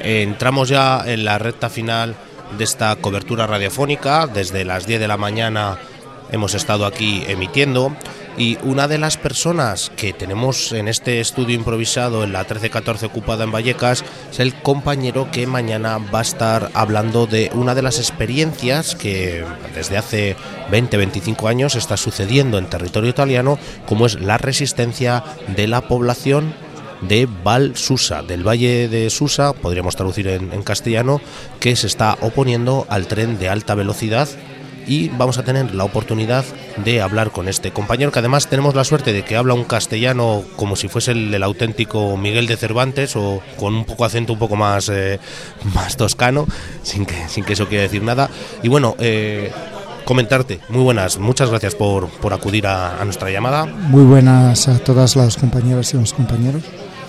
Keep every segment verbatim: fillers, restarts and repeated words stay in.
Eh, entramos ya en la recta final de esta cobertura radiofónica. Desde las diez de la mañana hemos estado aquí emitiendo, y una de las personas que tenemos en este estudio improvisado en la trece catorce ocupada en Vallecas es el compañero que mañana va a estar hablando de una de las experiencias que desde hace veinte veinticinco años está sucediendo en territorio italiano, como es la resistencia de la población de Val Susa, del Valle de Susa, podríamos traducir en, en castellano, que se está oponiendo al tren de alta velocidad. Y vamos a tener la oportunidad de hablar con este compañero, que además tenemos la suerte de que habla un castellano como si fuese el, el auténtico Miguel de Cervantes, o con un poco acento un poco más, eh, más toscano, sin que, sin que eso quiera decir nada. Y bueno, eh, comentarte, muy buenas, muchas gracias por, por acudir a, a nuestra llamada. Muy buenas a todas las compañeras y los compañeros.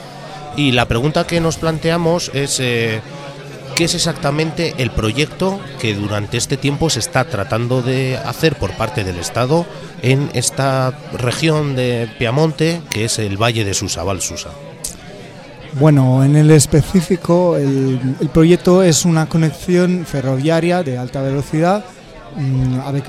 Y la pregunta que nos planteamos es... Eh, ¿qué es exactamente el proyecto que durante este tiempo se está tratando de hacer por parte del Estado en esta región de Piamonte, que es el Valle de Susa, Val Susa? Bueno, en el específico, el, el proyecto es una conexión ferroviaria de alta velocidad mmm, avec,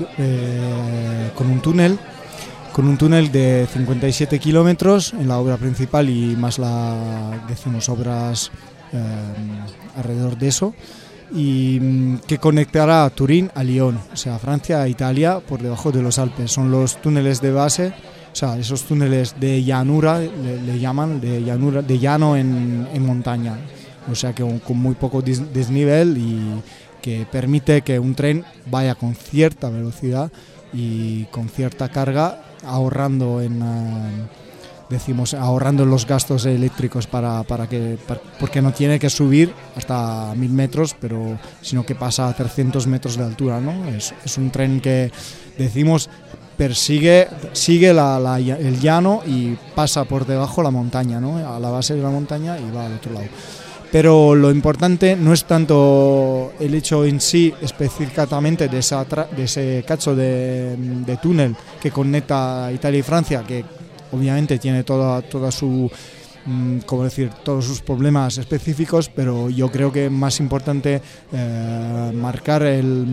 eh, con un túnel, con un túnel de cincuenta y siete kilómetros en la obra principal y más la, decimos, obras Eh, alrededor de eso, y mm, que conectará a Turín a Lyon, o sea, Francia a Italia por debajo de los Alpes. Son los túneles de base, o sea, esos túneles de llanura, le, le llaman, de llanura, de llano en, en montaña, o sea, que con muy poco dis, desnivel, y que permite que un tren vaya con cierta velocidad y con cierta carga, ahorrando en... Uh, decimos ahorrando los gastos eléctricos para, para que para, porque no tiene que subir hasta mil metros, pero sino que pasa a trescientos metros de altura, ¿no? Es, es un tren que decimos persigue sigue la, la, el llano y pasa por debajo la montaña, ¿no? A la base de la montaña, y va al otro lado. Pero lo importante no es tanto el hecho en sí específicamente de, esa tra- de ese cacho de, de túnel que conecta Italia y Francia, que obviamente tiene toda, toda su, como decir, todos sus problemas específicos, pero yo creo que es más importante eh, marcar el,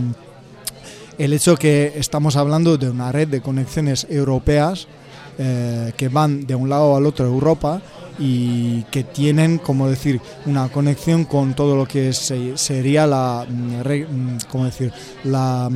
el hecho que estamos hablando de una red de conexiones europeas eh, que van de un lado al otro de Europa, y que tienen, como decir, una conexión con todo lo que se, sería la, como decir, la...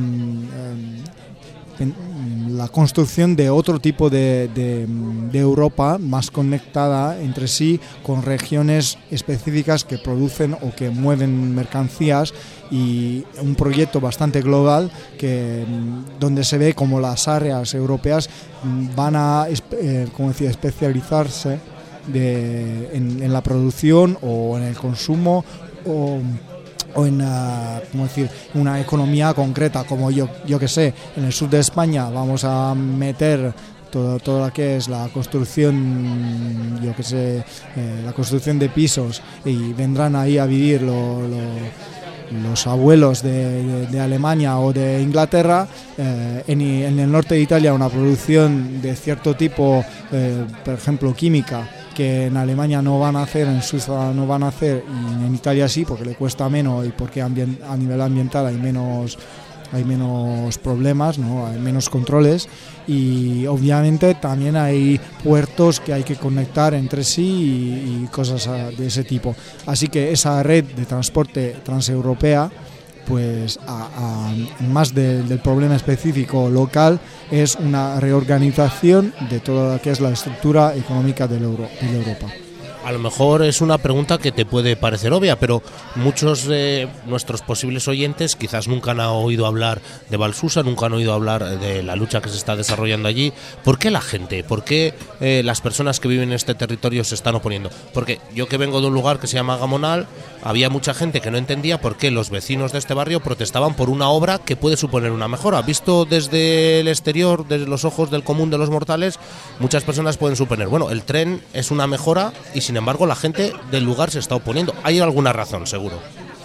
Eh, la construcción de otro tipo de, de, de Europa más conectada entre sí, con regiones específicas que producen o que mueven mercancías, y un proyecto bastante global que donde se ve como las áreas europeas van a eh, como decía, especializarse de, en, en la producción o en el consumo, o o en uh, ¿cómo decir? Una economía concreta, como yo yo que sé, en el sur de España vamos a meter todo, todo lo que es la construcción, yo que sé, eh, la construcción de pisos, y vendrán ahí a vivir lo, lo, los abuelos de, de, de Alemania o de Inglaterra. Eh, en, en el norte de Italia una producción de cierto tipo, eh, por ejemplo química, que en Alemania no van a hacer, en Suiza no van a hacer, y en Italia sí, porque le cuesta menos y porque ambient, a nivel ambiental hay menos hay menos problemas, ¿no? Hay menos controles, y obviamente también hay puertos que hay que conectar entre sí y, y cosas de ese tipo. Así que esa red de transporte transeuropea, pues a, a, más de, del problema específico local, es una reorganización de toda lo que es la estructura económica de la Euro, de Europa. A lo mejor es una pregunta que te puede parecer obvia, pero muchos de nuestros posibles oyentes quizás nunca han oído hablar de Val Susa, nunca han oído hablar de la lucha que se está desarrollando allí. ¿Por qué la gente, por qué eh, las personas que viven en este territorio se están oponiendo? Porque yo, que vengo de un lugar que se llama Gamonal, había mucha gente que no entendía por qué los vecinos de este barrio protestaban por una obra que puede suponer una mejora. Visto desde el exterior, desde los ojos del común de los mortales, muchas personas pueden suponer, bueno, el tren es una mejora, y sin embargo la gente del lugar se está oponiendo. Hay alguna razón, seguro.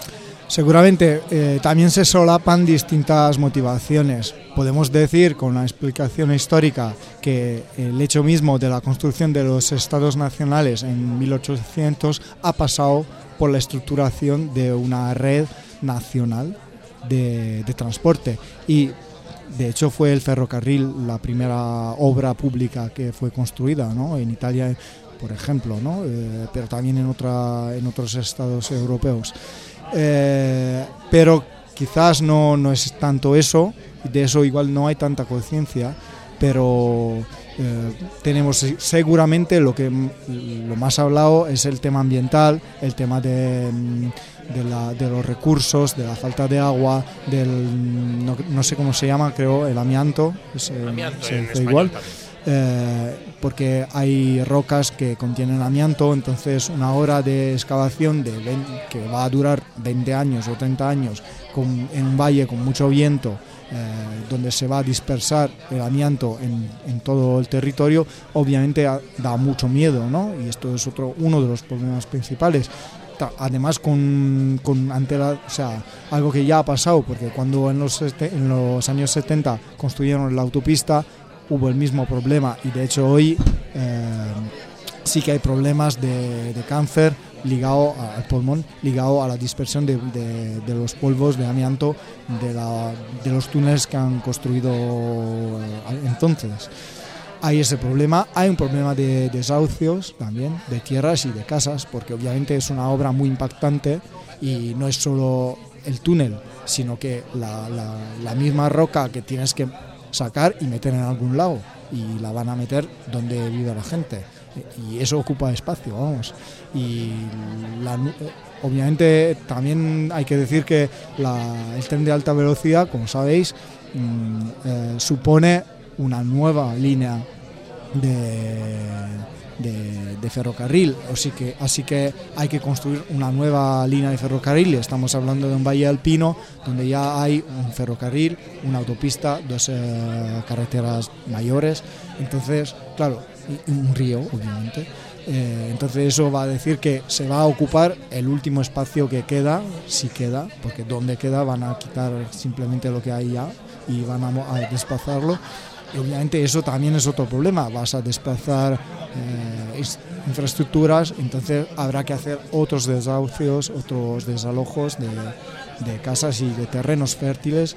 Seguramente eh, también se solapan distintas motivaciones. Podemos decir con la explicación histórica que el hecho mismo de la construcción de los estados nacionales en mil ochocientos ha pasado por la estructuración de una red nacional de, de transporte, y de hecho fue el ferrocarril la primera obra pública que fue construida, ¿no? En Italia, por ejemplo, ¿no? Eh, pero también en, otra, en otros estados europeos. Eh, pero quizás no, no es tanto eso, de eso igual no hay tanta conciencia, pero eh, tenemos seguramente lo que lo más hablado es el tema ambiental, el tema de, de, la, de los recursos, de la falta de agua, del no, no sé cómo se llama, creo el amianto, se, amianto se en dice igual. también. Eh, porque hay rocas que contienen amianto, entonces una hora de excavación de veinte, que va a durar veinte años o treinta años con, en un valle con mucho viento, eh, donde se va a dispersar el amianto en, en todo el territorio, obviamente a, da mucho miedo, ¿no? Y esto es otro uno de los problemas principales. Además, con, con ante la, o sea, algo que ya ha pasado, porque cuando en los, en los años setenta construyeron la autopista, hubo el mismo problema, y de hecho hoy eh, sí que hay problemas de, de cáncer ligado al pulmón, ligado a la dispersión de, de, de los polvos de amianto de, la, de los túneles que han construido entonces. Hay ese problema, hay un problema de desahucios también, de tierras y de casas, porque obviamente es una obra muy impactante y no es solo el túnel, sino que la, la, la misma roca que tienes que sacar y meter en algún lado, y la van a meter donde vive la gente, y eso ocupa espacio, vamos. Y la, obviamente también hay que decir que la, el tren de alta velocidad, como sabéis, mmm, eh, supone una nueva línea de, de, de ferrocarril, así que, así que hay que construir una nueva línea de ferrocarril. Estamos hablando de un valle alpino donde ya hay un ferrocarril, una autopista, dos eh, carreteras mayores, entonces, claro, y un río, obviamente. Eh, entonces eso va a decir que se va a ocupar el último espacio que queda, si queda, porque donde queda van a quitar simplemente lo que hay ya y van a, a desplazarlo. Y obviamente eso también es otro problema, vas a desplazar eh, infraestructuras, entonces habrá que hacer otros desahucios, otros desalojos de, de casas y de terrenos fértiles,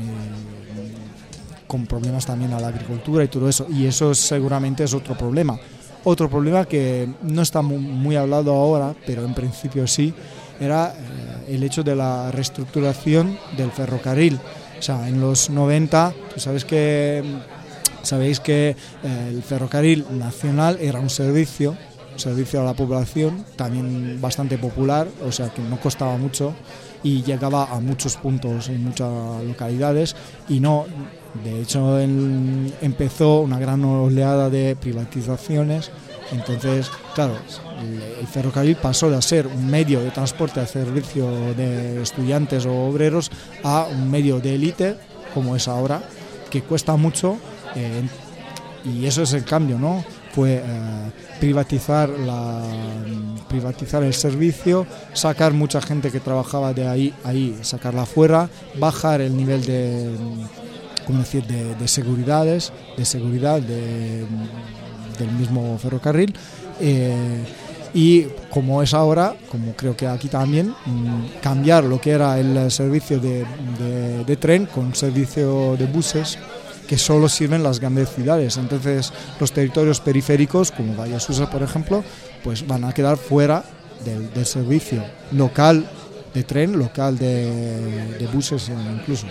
eh, con problemas también a la agricultura y todo eso, y eso seguramente es otro problema. Otro problema que no está muy, muy hablado ahora, pero en principio sí, era eh, el hecho de la reestructuración del ferrocarril. O sea, en los noventa, tú sabes que, sabéis que eh, el ferrocarril nacional era un servicio, un servicio a la población, también bastante popular, o sea que no costaba mucho y llegaba a muchos puntos en muchas localidades, y no, de hecho en, empezó una gran oleada de privatizaciones. Entonces, claro, el, el ferrocarril pasó de ser un medio de transporte al servicio de estudiantes o obreros a un medio de élite, como es ahora, que cuesta mucho, eh, y eso es el cambio, ¿no? Fue eh, privatizar, la, privatizar el servicio, sacar mucha gente que trabajaba de ahí, ahí sacarla fuera, bajar el nivel de, ¿cómo decir?, de, de seguridades, de seguridad, de... del mismo ferrocarril, eh, y como es ahora, como creo que aquí también, mmm, cambiar lo que era el servicio de, de, de tren con servicio de buses que solo sirven las grandes ciudades. Entonces los territorios periféricos, como Valle Susa por ejemplo, pues van a quedar fuera del, del servicio local de tren, local de, de buses incluso.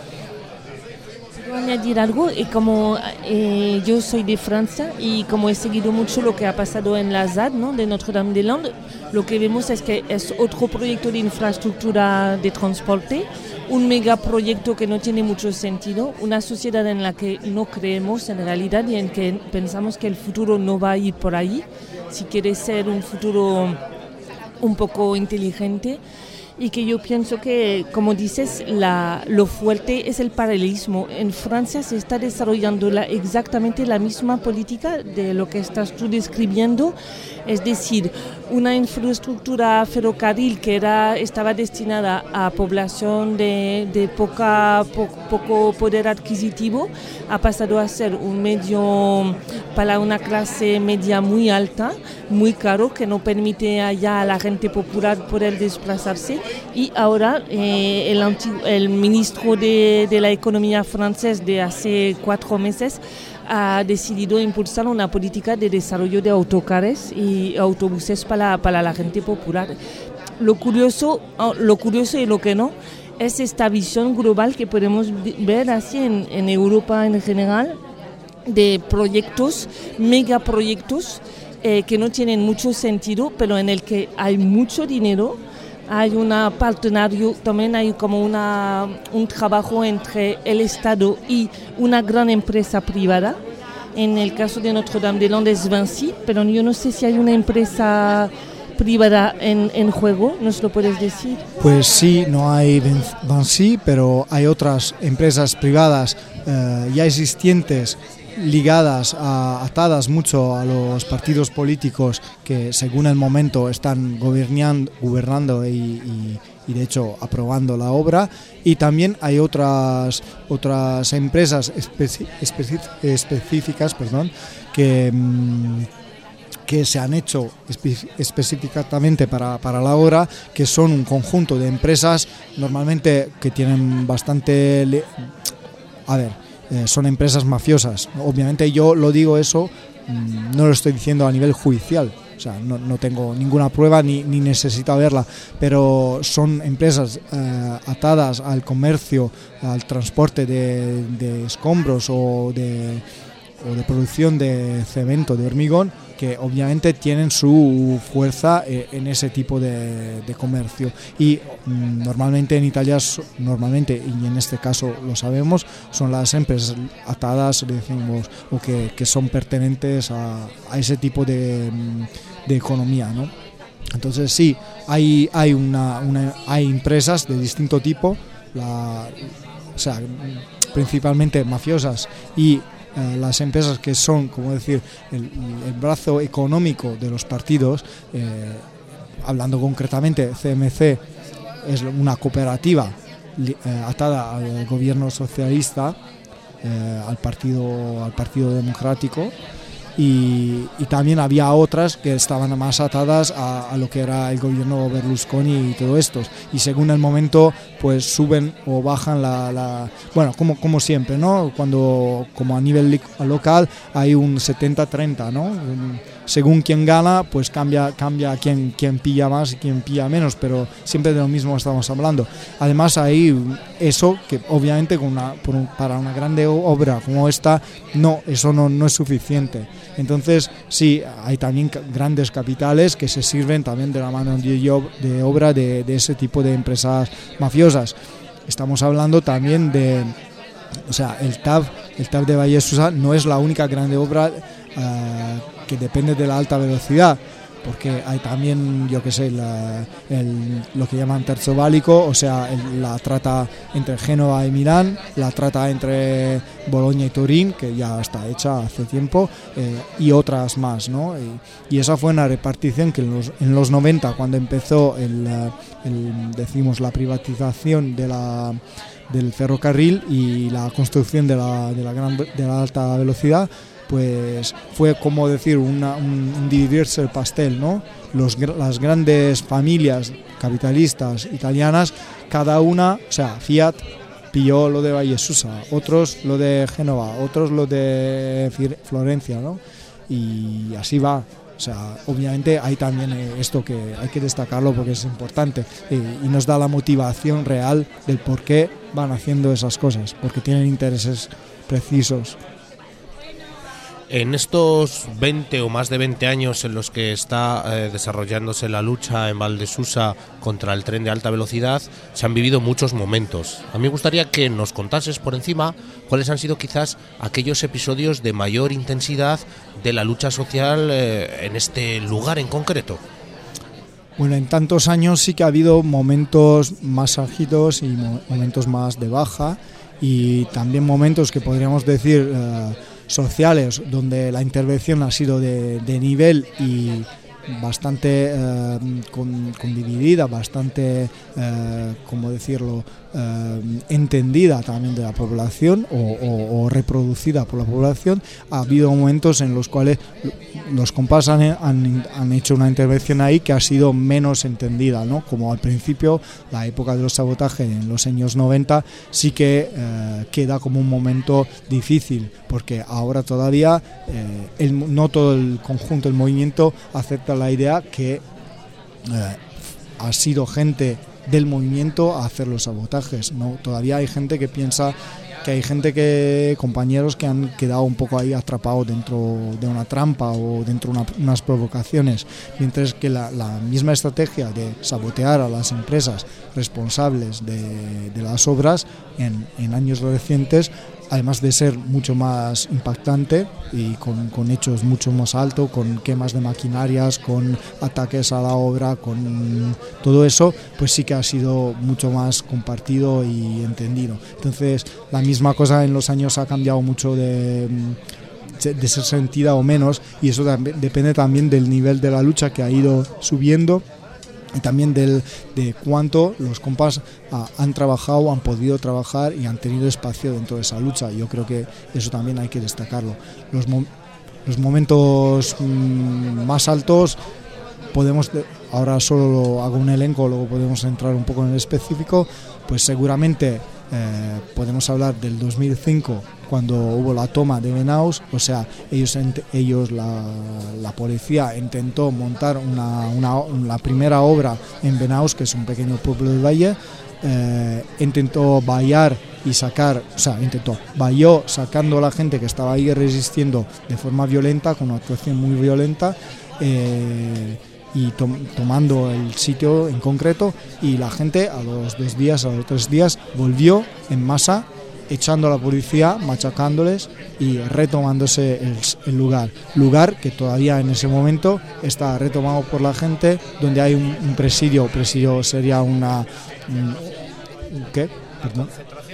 Añadir algo, y como eh, yo soy de Francia y como he seguido mucho lo que ha pasado en la Z A D, ¿no?, de Notre-Dame-des-Landes, lo que vemos es que es otro proyecto de infraestructura de transporte, un megaproyecto que no tiene mucho sentido, una sociedad en la que no creemos en realidad y en que pensamos que el futuro no va a ir por ahí, si quiere ser un futuro un poco inteligente. y que yo pienso que, como dices, la, lo fuerte es el paralelismo. En Francia se está desarrollando la, exactamente la misma política de lo que estás tú describiendo, es decir, una infraestructura ferrocarril que era, estaba destinada a población de, de poca, po, poco poder adquisitivo, ha pasado a ser un medio para una clase media muy alta, muy caro, que no permite allá a la gente popular poder desplazarse. Y ahora eh, el, antiguo, el ministro de, de la Economía francés de hace cuatro meses ha decidido impulsar una política de desarrollo de autocares y autobuses para, para la gente popular. Lo curioso, lo curioso y lo que no es esta visión global que podemos ver así en, en Europa en general, de proyectos, megaproyectos eh, que no tienen mucho sentido, pero en el que hay mucho dinero. Hay un partenario, también hay como una, un trabajo entre el Estado y una gran empresa privada. En el caso de Notre-Dame-des-Landes es Vinci, pero yo no sé si hay una empresa privada en, en juego, ¿nos lo puedes decir? Pues sí, no hay Vinci, pero hay otras empresas privadas eh, ya existentes, ligadas, a, atadas mucho a los partidos políticos que según el momento están gobernando, gobernando y, y, y de hecho aprobando la obra, y también hay otras otras empresas especi, especi, específicas perdón, que, que se han hecho espe, específicamente para, para la obra, que son un conjunto de empresas normalmente que tienen bastante... A ver, Eh, son empresas mafiosas. Obviamente yo lo digo eso, mmm, no lo estoy diciendo a nivel judicial, o sea, no, no tengo ninguna prueba ni, ni necesito verla, pero son empresas eh, atadas al comercio, al transporte de, de escombros o de, o de producción de cemento, de hormigón, que obviamente tienen su fuerza eh, en ese tipo de, de comercio, y mm, normalmente en Italia, normalmente y en este caso lo sabemos, son las empresas atadas, decimos, o que, que son pertenentes a, a ese tipo de, de economía, ¿no? Entonces sí, hay, hay, una, una, hay empresas de distinto tipo, la, o sea, principalmente mafiosas, y Eh, las empresas que son, como decir, el, el brazo económico de los partidos, eh, hablando concretamente, C M C es una cooperativa eh, atada al gobierno socialista, eh, al partido, al partido democrático, y, y también había otras que estaban más atadas a, a lo que era el gobierno Berlusconi y todo esto, y según el momento pues suben o bajan la, la bueno, como, como siempre, ¿no? Cuando, como a nivel local hay un setenta treinta, ¿no? Según quien gana, pues cambia, cambia quién, quién pilla más y quién pilla menos, pero siempre de lo mismo estamos hablando. Además hay eso que obviamente con una, por un, para una grande obra como esta, no, eso no, no es suficiente. Entonces sí, hay también grandes capitales que se sirven también de la mano de obra de, de ese tipo de empresas mafiosas. Estamos hablando también de, o sea, el T A V, el T A V de Vallesusa no es la única grande obra uh, que depende de la alta velocidad, porque hay también, yo que sé, la, el, lo que llaman terzo válico, o sea, el, la trata entre Génova y Milán, la trata entre Bolonia y Turín, que ya está hecha hace tiempo, eh, y otras más, ¿no? Y, y esa fue una repartición que en los, en los noventa, cuando empezó el, el, decimos, la privatización de la, del ferrocarril y la construcción de la, de la, gran, de la alta velocidad, pues fue como decir una, un, un dividirse el pastel, ¿no? Los, las grandes familias capitalistas italianas, cada una, o sea, Fiat pilló lo de Vallesusa, otros lo de Génova, otros lo de Florencia, ¿no? Y así va. O sea, obviamente hay también esto que hay que destacarlo porque es importante, y, y nos da la motivación real del por qué van haciendo esas cosas, porque tienen intereses precisos. En estos veinte o más de veinte años en los que está eh, desarrollándose la lucha en Valdesusa contra el tren de alta velocidad, se han vivido muchos momentos. A mí me gustaría que nos contases por encima cuáles han sido quizás aquellos episodios de mayor intensidad de la lucha social eh, en este lugar en concreto. Bueno, en tantos años sí que ha habido momentos más álgidos y mo- momentos más de baja, y también momentos que podríamos decir eh, sociales, donde la intervención ha sido de, de nivel y bastante eh, con, con dividida, bastante, eh, ¿cómo decirlo?, eh, entendida también de la población o, o, o reproducida por la población. Ha habido momentos en los cuales los compas han, han, han hecho una intervención ahí que ha sido menos entendida, ¿no? Como al principio, la época de los sabotajes en los años noventa sí que eh, queda como un momento difícil, porque ahora todavía eh, el, no todo el conjunto, el movimiento acepta la idea que eh, ha sido gente del movimiento a hacer los sabotajes, ¿no? Todavía hay gente que piensa que hay gente que, compañeros que han quedado un poco ahí atrapados dentro de una trampa o dentro de una, unas provocaciones, mientras que la, la misma estrategia de sabotear a las empresas responsables de, de las obras en, en años recientes, además de ser mucho más impactante y con, con hechos mucho más altos, con quemas de maquinarias, con ataques a la obra, con todo eso, pues sí que ha sido mucho más compartido y entendido. Entonces, la misma cosa en los años ha cambiado mucho de, de ser sentida o menos, y eso también, depende también del nivel de la lucha que ha ido subiendo, y también del, de cuánto los compas ah, han trabajado, han podido trabajar y han tenido espacio dentro de esa lucha. Yo creo que eso también hay que destacarlo. Los, mo- los momentos mmm, más altos, podemos, ahora solo lo hago un elenco, luego podemos entrar un poco en el específico, pues seguramente eh, podemos hablar del dos mil cinco, cuando hubo la toma de Venaus. O sea, ellos, ellos la, la policía intentó montar una, una, la primera obra en Venaus, que es un pequeño pueblo del valle, eh, intentó vallar y sacar, o sea, intentó, valló sacando a la gente que estaba ahí resistiendo de forma violenta, con una actuación muy violenta, eh, y tom, tomando el sitio en concreto, y la gente a los dos días, a los tres días, volvió en masa, echando a la policía, machacándoles y retomándose el, el lugar. Lugar que todavía en ese momento está retomado por la gente, donde hay un, un presidio. Presidio sería una... Un, ¿Qué? Perdón.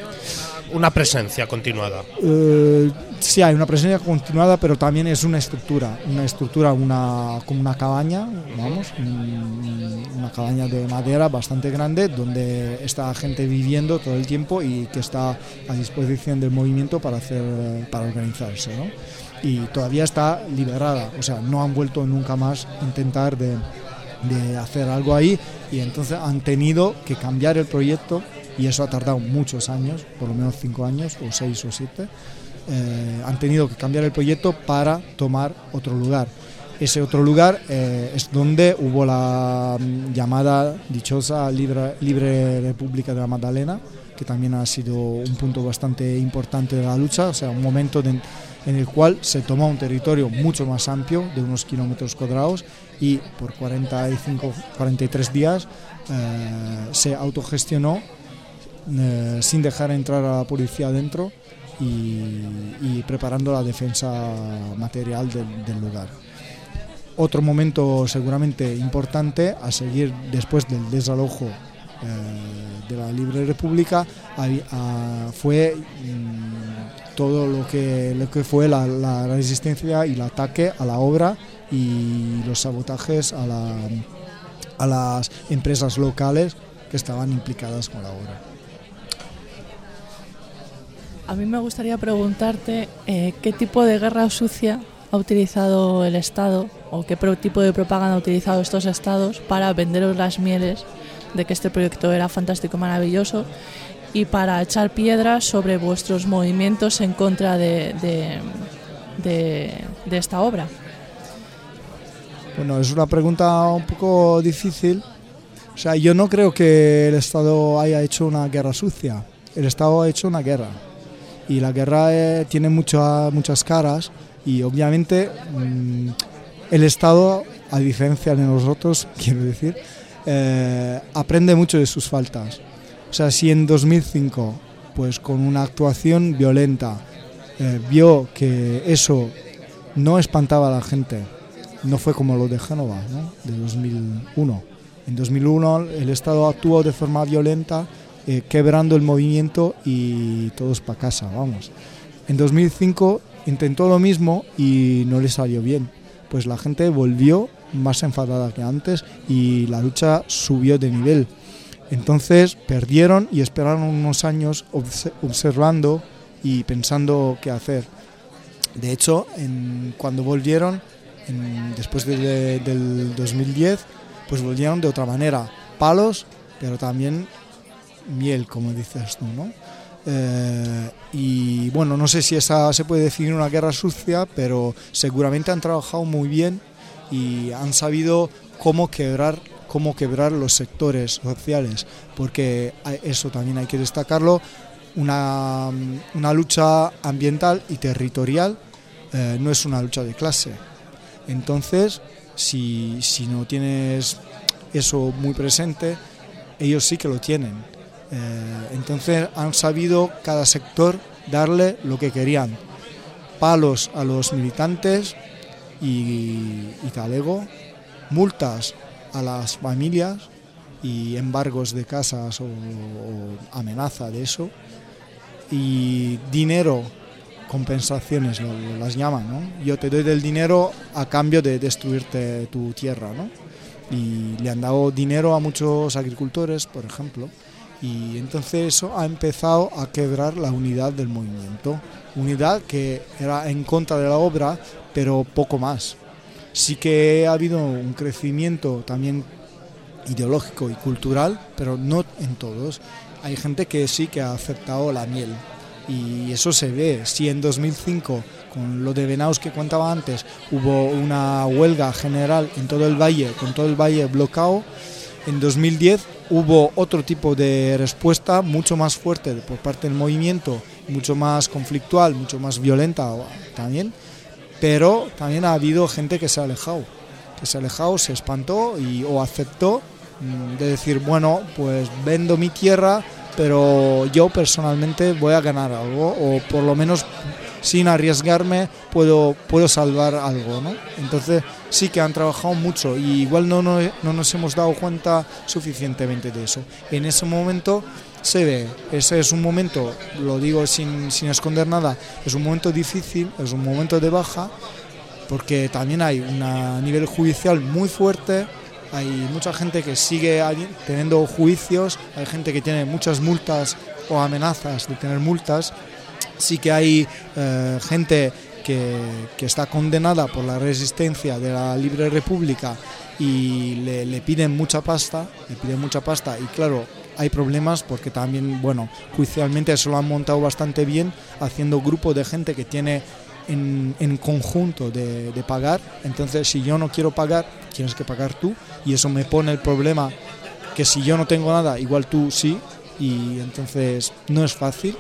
Una presencia continuada. Eh, sí, hay una presencia continuada, pero también es una estructura, una estructura, una como una cabaña, vamos, un, una cabaña de madera bastante grande, donde está gente viviendo todo el tiempo y que está a disposición del movimiento para hacer, para organizarse, ¿no? Y todavía está liberada, o sea, no han vuelto nunca más a intentar de, de hacer algo ahí, y entonces han tenido que cambiar el proyecto. Y eso ha tardado muchos años, por lo menos cinco años, o seis o siete. Eh, han tenido que cambiar el proyecto para tomar otro lugar. Ese otro lugar eh, es donde hubo la llamada dichosa Libre, Libre República de la Magdalena, que también ha sido un punto bastante importante de la lucha, o sea, un momento de, en el cual se tomó un territorio mucho más amplio, de unos kilómetros cuadrados, y por cuarenta y cinco, cuarenta y tres días eh, se autogestionó, Eh, sin dejar entrar a la policía adentro, y, y preparando la defensa material del, del lugar. Otro momento seguramente importante a seguir después del desalojo eh, de la Libre República a, a, fue mm, todo lo que, lo que fue la, la resistencia y el ataque a la obra y los sabotajes a, la, a las empresas locales que estaban implicadas con la obra. A mí me gustaría preguntarte eh, qué tipo de guerra sucia ha utilizado el Estado, o qué pro- tipo de propaganda ha utilizado estos estados para venderos las mieles de que este proyecto era fantástico, maravilloso, y para echar piedras sobre vuestros movimientos en contra de, de, de, de esta obra. Bueno, es una pregunta un poco difícil. O sea, yo no creo que el Estado haya hecho una guerra sucia. El Estado ha hecho una guerra. Y la guerra eh, tiene mucha, muchas caras, y obviamente mmm, el Estado, a diferencia de nosotros, quiero decir, eh, aprende mucho de sus faltas. O sea, si en dos mil cinco, pues con una actuación violenta, eh, vio que eso no espantaba a la gente, no fue como lo de Génova, ¿no?, de dos mil uno, En dos mil uno el Estado actuó de forma violenta, eh, quebrando el movimiento y todos para casa, vamos. En dos mil cinco intentó lo mismo y no le salió bien, pues la gente volvió más enfadada que antes y la lucha subió de nivel. Entonces perdieron y esperaron unos años observando y pensando qué hacer. De hecho, en, cuando volvieron, en, después de, de, del dos mil diez, pues volvieron de otra manera, palos, pero también miel, como dices tú, ¿no? Eh, y bueno, no sé si esa se puede definir una guerra sucia, pero seguramente han trabajado muy bien y han sabido cómo quebrar, cómo quebrar los sectores sociales, porque eso también hay que destacarlo. Una, una lucha ambiental y territorial eh, no es una lucha de clase. Entonces, si, si no tienes eso muy presente, ellos sí que lo tienen. Eh, entonces han sabido cada sector darle lo que querían. Palos a los militantes y, y talego, multas a las familias y embargos de casas o, o amenaza de eso, y dinero, compensaciones lo, las llaman, ¿no? Yo te doy del dinero a cambio de destruirte tu tierra, ¿no? Y le han dado dinero a muchos agricultores, por ejemplo, y entonces eso ha empezado a quebrar la unidad del movimiento, unidad que era en contra de la obra, pero poco más. Sí que ha habido un crecimiento también ideológico y cultural, pero no en todos. Hay gente que sí que ha aceptado la miel y eso se ve. Si en dos mil cinco, con lo de Venaos que contaba antes, hubo una huelga general en todo el valle, con todo el valle bloqueado, en dos mil diez hubo otro tipo de respuesta mucho más fuerte por parte del movimiento, mucho más conflictual, mucho más violenta también, pero también ha habido gente que se ha alejado, que se ha alejado, se espantó y, o aceptó de decir, bueno, pues vendo mi tierra, pero yo personalmente voy a ganar algo, o por lo menos sin arriesgarme puedo, puedo salvar algo, ¿no? Entonces sí que han trabajado mucho y igual no, no, no nos hemos dado cuenta suficientemente de eso. En ese momento se ve, ese es un momento, lo digo sin, sin esconder nada, es un momento difícil, es un momento de baja, porque también hay un nivel judicial muy fuerte. Hay mucha gente que sigue teniendo juicios, hay gente que tiene muchas multas o amenazas de tener multas. Sí que hay eh, gente que, que está condenada por la resistencia de la Libre República y le, le piden mucha pasta, le piden mucha pasta y claro, hay problemas porque también, bueno, judicialmente eso lo han montado bastante bien, haciendo grupo de gente que tiene En, en conjunto de, de pagar. Entonces si yo no quiero pagar, tienes que pagar tú, y eso me pone el problema que si yo no tengo nada, igual tú sí, y entonces no es fácil.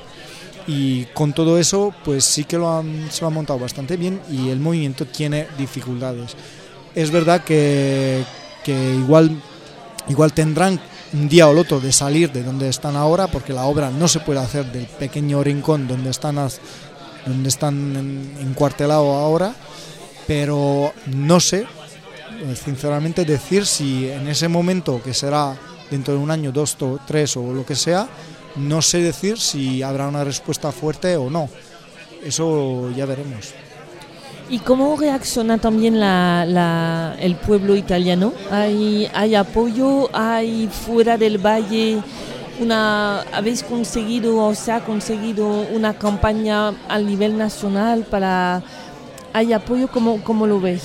Y con todo eso pues sí que lo han, se lo han montado bastante bien y el movimiento tiene dificultades. Es verdad que, que igual, igual tendrán un día o el otro de salir de donde están ahora, porque la obra no se puede hacer del pequeño rincón donde están las donde están encuartelados ahora, pero no sé, sinceramente, decir si en ese momento, que será dentro de un año, dos, tres o lo que sea, no sé decir si habrá una respuesta fuerte o no. Eso ya veremos. ¿Y cómo reacciona también la, la, el pueblo italiano? ¿Hay, hay apoyo? ¿Hay fuera del valle? Una, ¿Habéis conseguido o se ha conseguido una campaña a nivel nacional para... ¿Hay apoyo? ¿Cómo, cómo lo ves?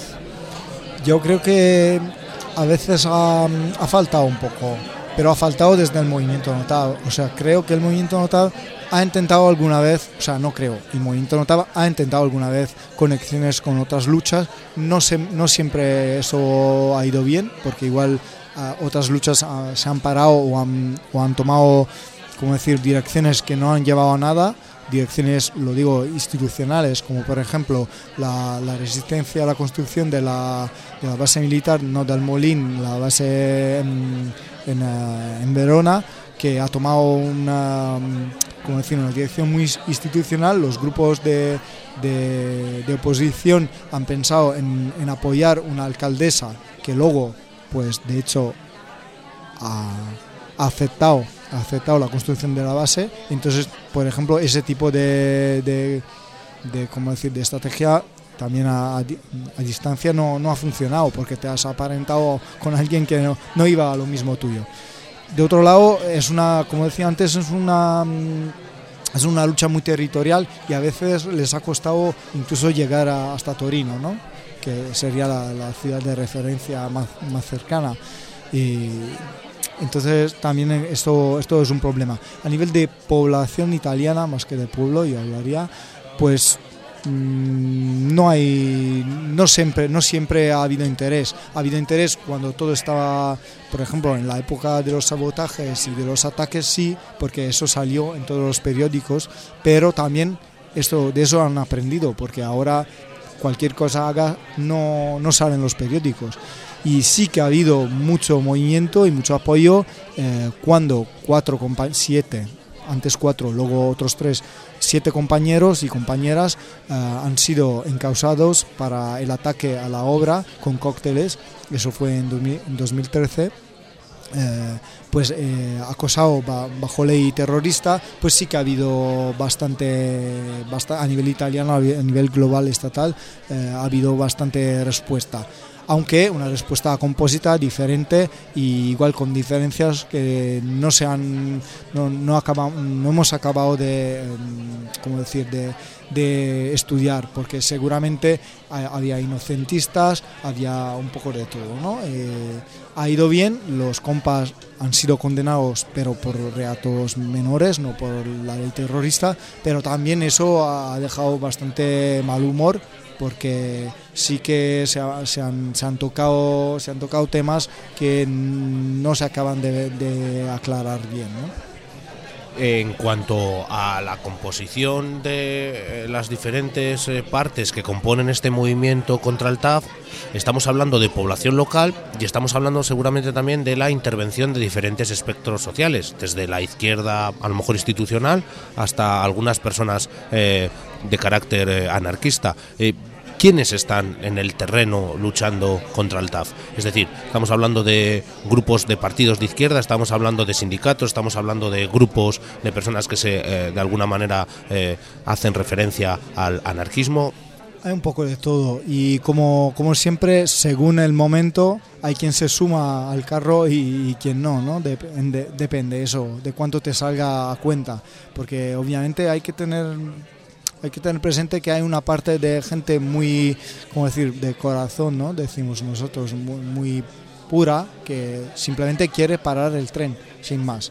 Yo creo que a veces ha, ha faltado un poco, pero ha faltado desde el movimiento Notav. O sea, creo que el movimiento Notav ha intentado alguna vez, o sea, no creo, el movimiento Notav ha intentado alguna vez conexiones con otras luchas. No, se, no siempre eso ha ido bien, porque igual... Uh, otras luchas uh, se han parado o han, o han tomado, como decir, direcciones que no han llevado a nada, direcciones, lo digo, institucionales, como por ejemplo la, la resistencia a la construcción de la, de la base militar, no del Molín, la base en, en, uh, en Verona, que ha tomado una, como decir, una dirección muy institucional. Los grupos de, de, de oposición han pensado en, en apoyar una alcaldesa que luego, pues de hecho ha, ha aceptado ha aceptado la construcción de la base. Entonces, por ejemplo, ese tipo de, de, de cómo decir de estrategia también a, a, a distancia no, no ha funcionado, porque te has aparentado con alguien que no, no iba a lo mismo tuyo. De otro lado, es una, como decía antes, es una es una lucha muy territorial, y a veces les ha costado incluso llegar a, hasta Torino, ¿no? Que sería la, la ciudad de referencia más, más cercana. Y entonces también esto, esto es un problema. A nivel de población italiana, más que de pueblo, yo hablaría, pues mmm, no hay, no siempre, no siempre ha habido interés. Ha habido interés cuando todo estaba, por ejemplo, en la época de los sabotajes y de los ataques, sí, porque eso salió en todos los periódicos, pero también esto, de eso han aprendido, porque ahora cualquier cosa haga no, no sale en los periódicos. Y sí que ha habido mucho movimiento y mucho apoyo eh, cuando cuatro, siete, antes cuatro, luego otros tres, siete compañeros y compañeras eh, han sido encausados para el ataque a la obra con cócteles. Eso fue en dos mil trece. Eh, pues eh, acosado bajo ley terrorista. Pues sí que ha habido bastante, bastante a nivel italiano, a nivel global, estatal, eh, ha habido bastante respuesta, aunque una respuesta composita, diferente, y igual con diferencias que no se han no, no, acaba, no hemos acabado de ¿cómo decir? de de estudiar, porque seguramente había inocentistas, había un poco de todo, ¿no? Eh, ha ido bien, los compas han sido condenados, pero por reatos menores, no por la ley terrorista, pero también eso ha dejado bastante mal humor, porque sí que se, ha, se, han, se han tocado se han tocado temas que no se acaban de, de aclarar bien, ¿no? En cuanto a la composición de las diferentes partes que componen este movimiento contra el T A F, estamos hablando de población local y estamos hablando seguramente también de la intervención de diferentes espectros sociales, desde la izquierda a lo mejor institucional hasta algunas personas eh, de carácter eh, anarquista. Eh, ¿Quiénes están en el terreno luchando contra el T A F? Es decir, estamos hablando de grupos de partidos de izquierda, estamos hablando de sindicatos, estamos hablando de grupos de personas que se eh, de alguna manera eh, hacen referencia al anarquismo. Hay un poco de todo, y como, como siempre, según el momento, hay quien se suma al carro y, y quien no, ¿no? Depende, depende eso, de cuánto te salga a cuenta, porque obviamente hay que tener... Hay que tener presente que hay una parte de gente muy, ¿cómo decir?, de corazón, ¿no? Decimos nosotros, muy, muy pura, que simplemente quiere parar el tren, sin más.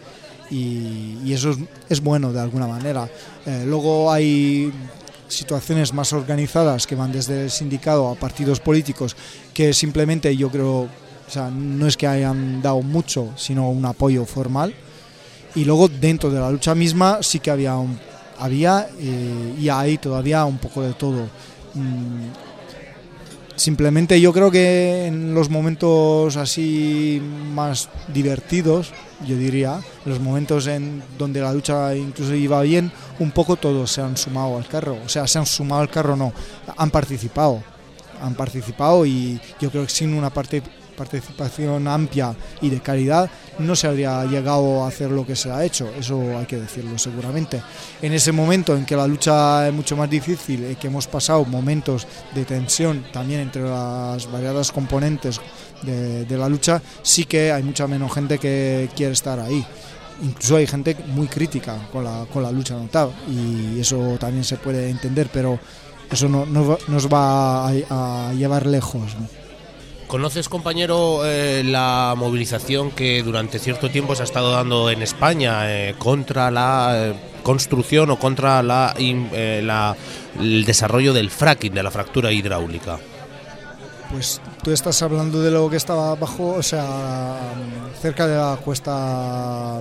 Y, y eso es, es bueno de alguna manera. Eh, luego hay situaciones más organizadas que van desde el sindicato a partidos políticos, que simplemente yo creo, o sea, no es que hayan dado mucho, sino un apoyo formal. Y luego dentro de la lucha misma sí que había un había eh, y hay todavía un poco de todo. Mm, simplemente yo creo que en los momentos así más divertidos, yo diría, los momentos en donde la lucha incluso iba bien, un poco todos se han sumado al carro. O sea, se han sumado al carro, no, han participado, han participado y yo creo que sin una parte participación amplia y de calidad no se habría llegado a hacer lo que se ha hecho, eso hay que decirlo seguramente. En ese momento en que la lucha es mucho más difícil y que hemos pasado momentos de tensión también entre las variadas componentes de, de la lucha, sí que hay mucha menos gente que quiere estar ahí. Incluso hay gente muy crítica con la, con la lucha notable, y eso también se puede entender, pero eso no, no nos va a, a llevar lejos, ¿no? ¿Conoces, compañero, eh, la movilización que durante cierto tiempo se ha estado dando en España eh, contra la eh, construcción o contra la, eh, la, el desarrollo del fracking, de la fractura hidráulica? Pues tú estás hablando de lo que estaba abajo, o sea, cerca de la cuesta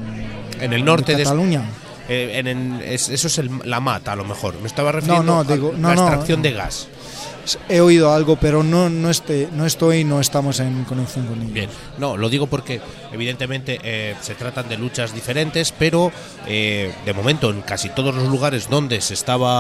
en el norte de Cataluña. De, eh, en, en, es, eso es el, la mata, a lo mejor. Me estaba refiriendo no, no, digo, a no, la extracción no, de gas. He oído algo, pero no no, esté, no estoy, no estamos en conexión con ello. Bien, no, lo digo porque evidentemente eh, se tratan de luchas diferentes, pero eh, de momento en casi todos los lugares donde se estaba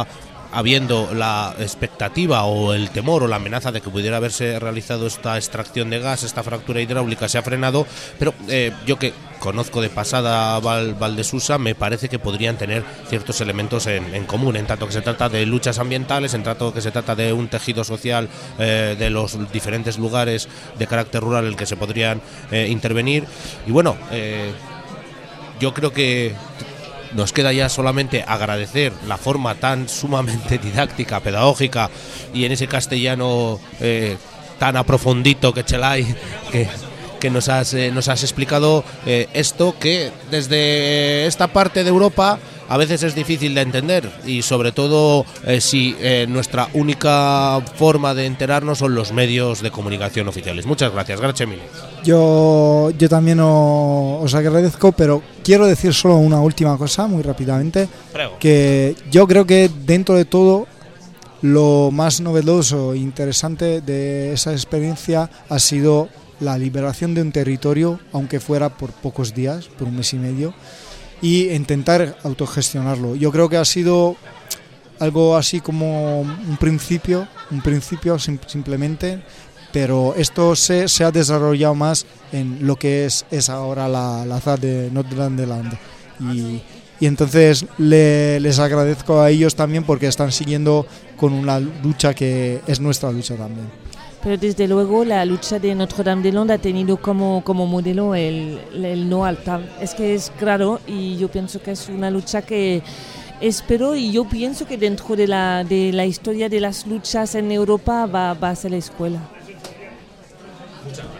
habiendo la expectativa o el temor o la amenaza de que pudiera haberse realizado esta extracción de gas, esta fractura hidráulica, se ha frenado, pero eh, yo que conozco de pasada Val, Valdesusa, me parece que podrían tener ciertos elementos en, en común, en tanto que se trata de luchas ambientales, en tanto que se trata de un tejido social eh, de los diferentes lugares de carácter rural en el que se podrían eh, intervenir. Y bueno, eh, yo creo que nos queda ya solamente agradecer la forma tan sumamente didáctica, pedagógica y en ese castellano eh, tan aprofundito que Chelay, que, que nos has, eh, nos has explicado eh, esto que desde esta parte de Europa a veces es difícil de entender, y sobre todo eh, si eh, nuestra única forma de enterarnos son los medios de comunicación oficiales. Muchas gracias, gracias mil. Yo, yo también o, os agradezco, pero quiero decir solo una última cosa muy rápidamente. Prego. Que yo creo que dentro de todo lo más novedoso e interesante de esa experiencia ha sido la liberación de un territorio, aunque fuera por pocos días, por un mes y medio, y intentar autogestionarlo. Yo creo que ha sido algo así como un principio, un principio sim- simplemente, pero esto se, se ha desarrollado más en lo que es, es ahora la, la ciudad de Nord-Rhine-Land. Y, y entonces le, les agradezco a ellos también porque están siguiendo con una lucha que es nuestra lucha también. Pero desde luego la lucha de Notre-Dame-des-Landes ha tenido como, como modelo el, el no al T A M. Es que es claro, y yo pienso que es una lucha que espero, y yo pienso que dentro de la, de la historia de las luchas en Europa va, va a ser la escuela. Muchas gracias.